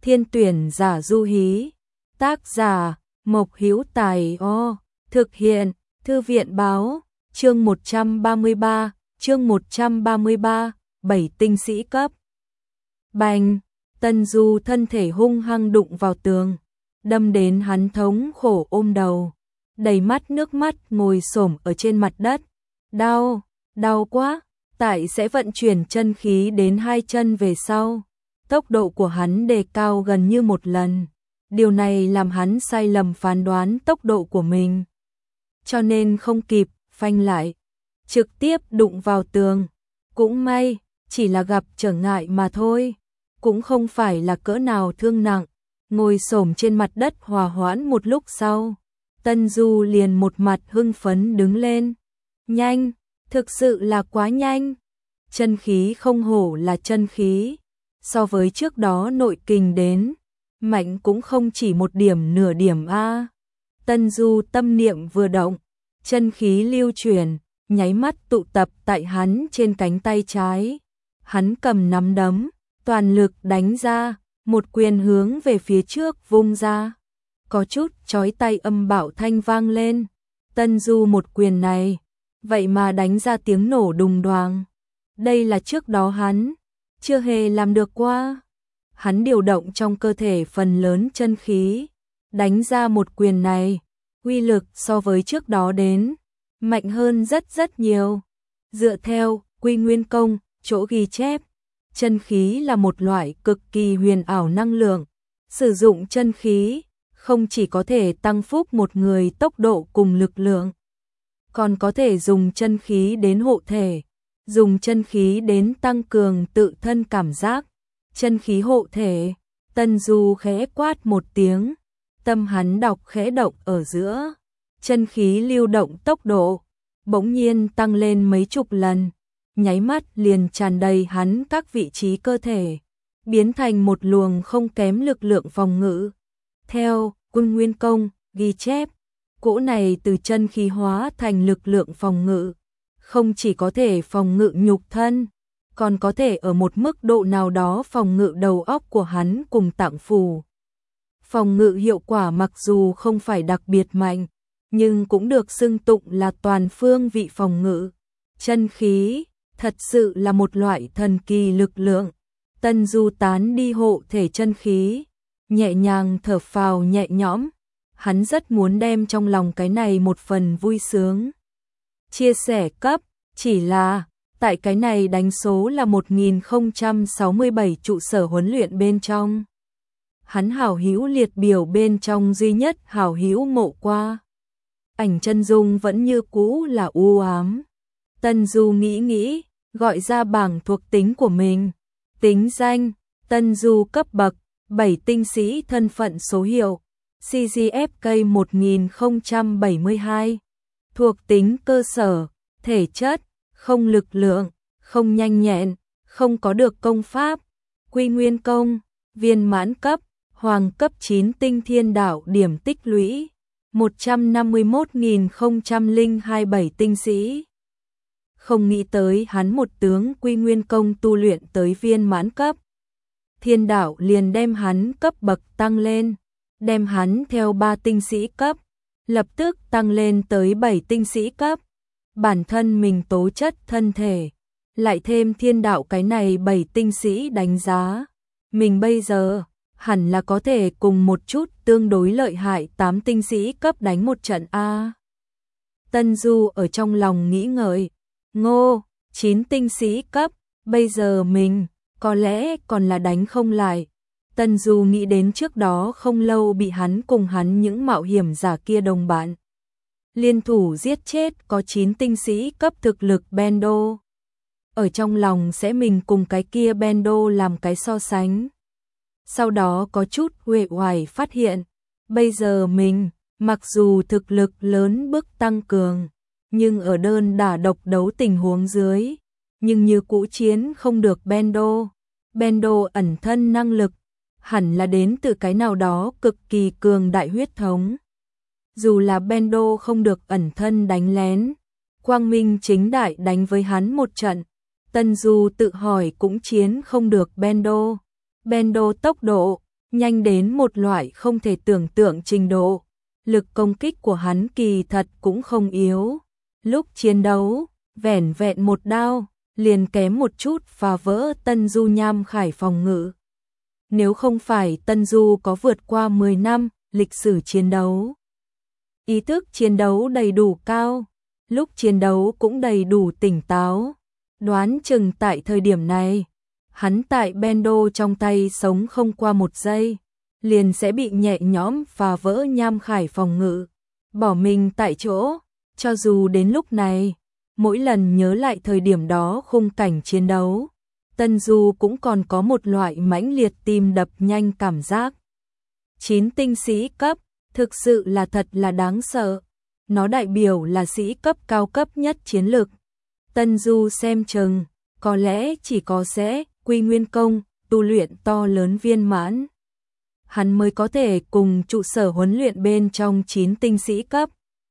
Thiên tuyển giả Du Hí. Tác giả Mộc Hữu Tài. Thực hiện Thư viện báo. Chương 133, chương 133, 7 tinh sĩ cấp. Bành, Tân Du thân thể hung hăng đụng vào tường, đâm đến hắn thống khổ ôm đầu, đầy mắt nước mắt ngồi xổm ở trên mặt đất. Đau, đau quá. Tại sẽ vận chuyển chân khí đến hai chân về sau, tốc độ của hắn đề cao gần như một lần. Điều này làm hắn sai lầm phán đoán tốc độ của mình, cho nên không kịp phanh lại, trực tiếp đụng vào tường. Cũng may, chỉ là gặp trở ngại mà thôi, cũng không phải là cỡ nào thương nặng. Ngồi xổm trên mặt đất hòa hoãn một lúc sau, Tân Du liền một mặt hưng phấn đứng lên. Nhanh, thực sự là quá nhanh. Chân khí không hổ là chân khí, so với trước đó nội kình đến, mạnh cũng không chỉ một điểm nửa điểm a. Tân Du tâm niệm vừa động, chân khí lưu chuyển, nháy mắt tụ tập tại hắn trên cánh tay trái. Hắn cầm nắm đấm, toàn lực đánh ra, một quyền hướng về phía trước vung ra. Có chút chói tai âm bạo thanh vang lên. Tân Du một quyền này, vậy mà đánh ra tiếng nổ đùng đoàng. Đây là trước đó hắn chưa hề làm được qua. Hắn điều động trong cơ thể phần lớn chân khí, đánh ra một quyền này, uy lực so với trước đó đến mạnh hơn rất nhiều. Dựa theo Quy Nguyên Công chỗ ghi chép, chân khí là một loại cực kỳ huyền ảo năng lượng. Sử dụng chân khí không chỉ có thể tăng phúc một người tốc độ cùng lực lượng, còn có thể dùng chân khí đến hộ thể, dùng chân khí đến tăng cường tự thân cảm giác. Chân khí hộ thể. Tân Du khẽ quát một tiếng, tâm hắn đọc khẽ động ở giữa, chân khí lưu động tốc độ bỗng nhiên tăng lên mấy chục lần, nháy mắt liền tràn đầy hắn các vị trí cơ thể, biến thành một luồng không kém lực lượng phòng ngự. Theo Quy Nguyên Công ghi chép, cỗ này từ chân khí hóa thành lực lượng phòng ngự, không chỉ có thể phòng ngự nhục thân, còn có thể ở một mức độ nào đó phòng ngự đầu óc của hắn cùng tạng phủ. Phòng ngự hiệu quả mặc dù không phải đặc biệt mạnh, nhưng cũng được xưng tụng là toàn phương vị phòng ngự. Chân khí thật sự là một loại thần kỳ lực lượng. Tân Du tán đi hộ thể chân khí, nhẹ nhàng thở phào nhẹ nhõm. Hắn rất muốn đem trong lòng cái này một phần vui sướng chia sẻ cấp, chỉ là tại cái này đánh số là 1067 trụ sở huấn luyện bên trong, hắn hảo hữu liệt biểu bên trong duy nhất hảo hữu mộ qua ảnh chân dung vẫn như cũ là u ám. Tân Du nghĩ, gọi ra bảng thuộc tính của mình. Tính danh: Tân Du, cấp bậc 7 tinh sĩ, thân phận số hiệu CGFK 1072. Thuộc tính cơ sở: thể chất không, lực lượng không, nhanh nhẹn không, có được công pháp Quy Nguyên Công viên mãn cấp, hoàng cấp 9 tinh thiên đạo điểm tích lũy 151.027 tinh sĩ. Không nghĩ tới hắn một tướng Quy Nguyên Công tu luyện tới viên mãn cấp, thiên đạo liền đem hắn cấp bậc tăng lên, đem hắn theo 3 tinh sĩ cấp, lập tức tăng lên tới 7 tinh sĩ cấp. Bản thân mình tố chất thân thể, lại thêm thiên đạo cái này 7 tinh sĩ đánh giá, mình bây giờ hẳn là có thể cùng một chút tương đối lợi hại 8 tinh sĩ cấp đánh một trận a. Tân Du ở trong lòng nghĩ ngợi, 9 tinh sĩ cấp, bây giờ mình có lẽ còn là đánh không lại. Tân Du nghĩ đến trước đó không lâu bị hắn cùng hắn những mạo hiểm giả kia đồng bạn liên thủ giết chết có 9 tinh sĩ cấp thực lực Bendo. Ở trong lòng sẽ mình cùng cái kia Bendo làm cái so sánh. Sau đó có chút uể oải phát hiện, bây giờ mình, mặc dù thực lực lớn bước tăng cường, nhưng ở đơn đả độc đấu tình huống dưới, nhưng như cũ chiến không được Bendo. Bendo ẩn thân năng lực, hẳn là đến từ cái nào đó cực kỳ cường đại huyết thống. Dù là Bendo không được ẩn thân đánh lén, quang minh chính đại đánh với hắn một trận, Tân Du tự hỏi cũng chiến không được Bendo. Bendo tốc độ, nhanh đến một loại không thể tưởng tượng trình độ. Lực công kích của hắn kỳ thật cũng không yếu. Lúc chiến đấu, vẻn vẹn một đao, liền kém một chút phá vỡ Tân Du Nham Khải phòng ngự. Nếu không phải Tân Du có vượt qua 10 năm lịch sử chiến đấu, ý thức chiến đấu đầy đủ cao, lúc chiến đấu cũng đầy đủ tỉnh táo, đoán chừng tại thời điểm này, hắn tại bendo trong tay sống không qua một giây, liền sẽ bị nhẹ nhõm phá vỡ Nham Khải phòng ngự, bỏ mình tại chỗ. Cho dù đến lúc này, mỗi lần nhớ lại thời điểm đó khung cảnh chiến đấu, Tân Du cũng còn có một loại mãnh liệt tim đập nhanh cảm giác. 9 tinh sĩ cấp, thực sự là thật là đáng sợ. Nó đại biểu là sĩ cấp cao cấp nhất chiến lực. Tân Du xem chừng, có lẽ chỉ có sẽ Quy Nguyên Công, tu luyện to lớn viên mãn, hắn mới có thể cùng trụ sở huấn luyện bên trong 9 tinh sĩ cấp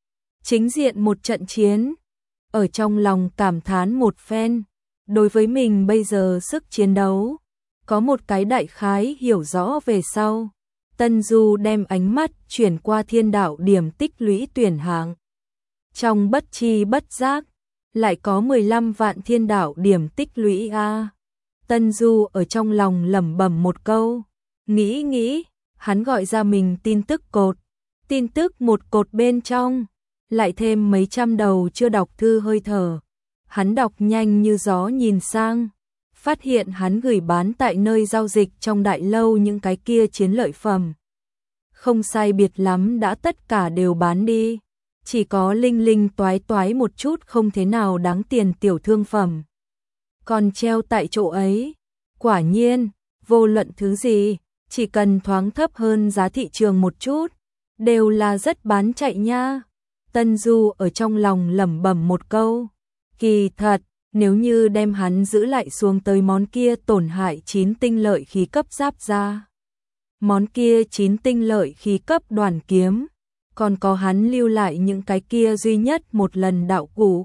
chính diện một trận chiến. Ở trong lòng cảm thán một phen, đối với mình bây giờ sức chiến đấu, có một cái đại khái hiểu rõ về sau. Tân Du đem ánh mắt chuyển qua thiên đạo điểm tích lũy tuyển hạng. Trong bất chi bất giác, lại có 15 vạn thiên đạo điểm tích lũy a. Tân Du ở trong lòng lẩm bẩm một câu, nghĩ, hắn gọi ra mình tin tức cột. Tin tức một cột bên trong, lại thêm mấy trăm đầu chưa đọc thư hơi thở. Hắn đọc nhanh như gió nhìn sang, phát hiện hắn gửi bán tại nơi giao dịch trong đại lâu những cái kia chiến lợi phẩm. Không sai biệt lắm đã tất cả đều bán đi, chỉ có linh linh toái toái một chút không thế nào đáng tiền tiểu thương phẩm. Còn treo tại chỗ ấy, quả nhiên, vô luận thứ gì, chỉ cần thoáng thấp hơn giá thị trường một chút, đều là rất bán chạy nha. Tân Du ở trong lòng lẩm bẩm một câu, kỳ thật, nếu như đem hắn giữ lại xuống tới món kia tổn hại 9 tinh lợi khí cấp giáp ra, món kia 9 tinh lợi khí cấp đoàn kiếm, còn có hắn lưu lại những cái kia duy nhất một lần đạo cụ,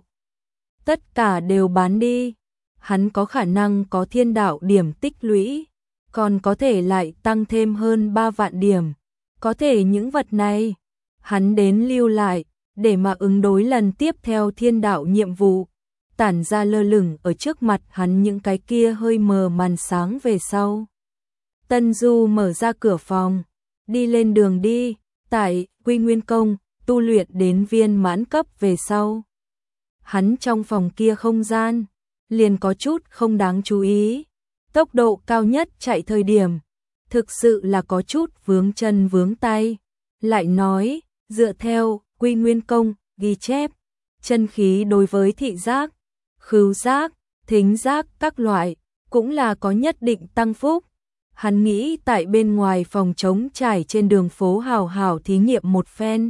tất cả đều bán đi, hắn có khả năng có thiên đạo điểm tích lũy, còn có thể lại tăng thêm hơn 3 vạn điểm, có thể những vật này, hắn đến lưu lại, để mà ứng đối lần tiếp theo thiên đạo nhiệm vụ, tản ra lơ lửng ở trước mặt hắn những cái kia hơi mờ màn sáng về sau. Tân Du mở ra cửa phòng, đi lên đường đi, tại Quy Nguyên Công, tu luyện đến viên mãn cấp về sau. Hắn trong phòng kia không gian, liền có chút không đáng chú ý, tốc độ cao nhất chạy thời điểm, thực sự là có chút vướng chân vướng tay, lại nói, dựa theo Quy Nguyên Công, ghi chép, chân khí đối với thị giác, khứu giác, thính giác các loại, cũng là có nhất định tăng phúc. Hắn nghĩ tại bên ngoài phòng trống trải trên đường phố hào hào thí nghiệm một phen.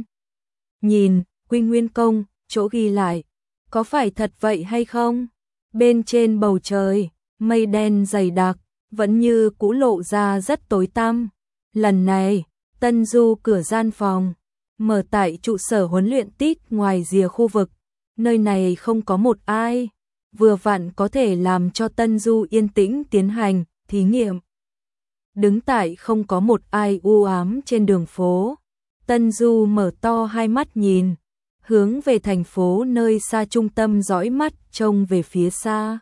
Nhìn, Quy Nguyên Công, chỗ ghi lại, có phải thật vậy hay không? Bên trên bầu trời, mây đen dày đặc, vẫn như cũ lộ ra rất tối tăm. Lần này, Tân Du cửa gian phòng, mở tại trụ sở huấn luyện tít ngoài rìa khu vực, nơi này không có một ai, vừa vặn có thể làm cho Tân Du yên tĩnh tiến hành thí nghiệm. Đứng tại không có một ai u ám trên đường phố, Tân Du mở to hai mắt nhìn, hướng về thành phố nơi xa trung tâm dõi mắt trông về phía xa.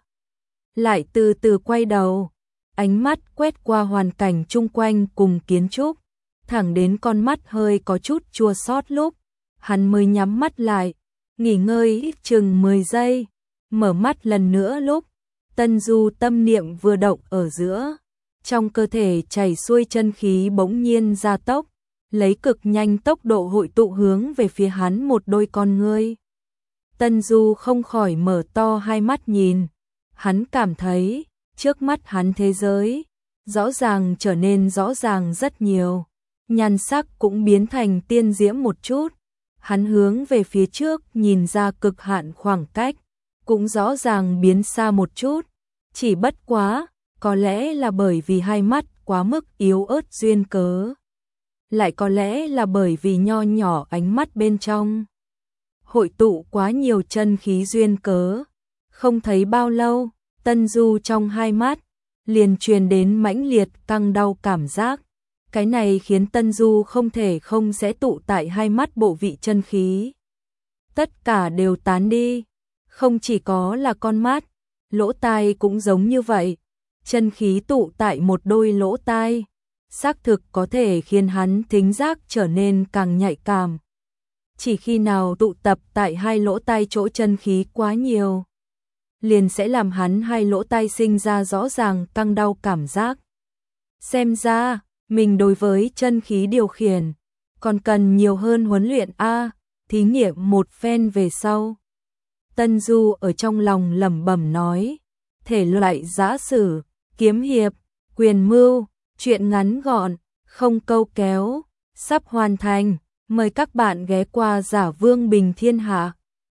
Lại từ từ quay đầu, ánh mắt quét qua hoàn cảnh chung quanh cùng kiến trúc, thẳng đến con mắt hơi có chút chua xót lúc, hắn mới nhắm mắt lại, nghỉ ngơi chừng 10 giây, mở mắt lần nữa lúc, Tân Du tâm niệm vừa động ở giữa, trong cơ thể chảy xuôi chân khí bỗng nhiên gia tốc, lấy cực nhanh tốc độ hội tụ hướng về phía hắn một đôi con ngươi. Tân Du không khỏi mở to hai mắt nhìn, hắn cảm thấy, trước mắt hắn thế giới, rõ ràng trở nên rõ ràng rất nhiều, nhan sắc cũng biến thành tiên diễm một chút, hắn hướng về phía trước nhìn ra cực hạn khoảng cách, cũng rõ ràng biến xa một chút, chỉ bất quá, có lẽ là bởi vì hai mắt quá mức yếu ớt duyên cớ. Lại có lẽ là bởi vì nho nhỏ ánh mắt bên trong hội tụ quá nhiều chân khí duyên cớ. Không thấy bao lâu, Tân Du trong hai mắt liền truyền đến mãnh liệt căng đau cảm giác, Cái này khiến Tân Du không thể không sẽ tụ tại hai mắt bộ vị chân khí. Tất cả đều tán đi, không chỉ có là con mắt, lỗ tai cũng giống như vậy. Chân khí tụ tại một đôi lỗ tai, xác thực có thể khiến hắn thính giác trở nên càng nhạy cảm. Chỉ khi nào tụ tập tại hai lỗ tai chỗ chân khí quá nhiều, liền sẽ làm hắn hai lỗ tai sinh ra rõ ràng căng đau cảm giác. Xem ra, mình đối với chân khí điều khiển, còn cần nhiều hơn huấn luyện a. Thí nghiệm một phen về sau. Tân Du ở trong lòng lẩm bẩm nói, thể loại giã sử, kiếm hiệp, quyền mưu, truyện ngắn gọn, không câu kéo, sắp hoàn thành, mời các bạn ghé qua Giả Vương Bình Thiên Hạ.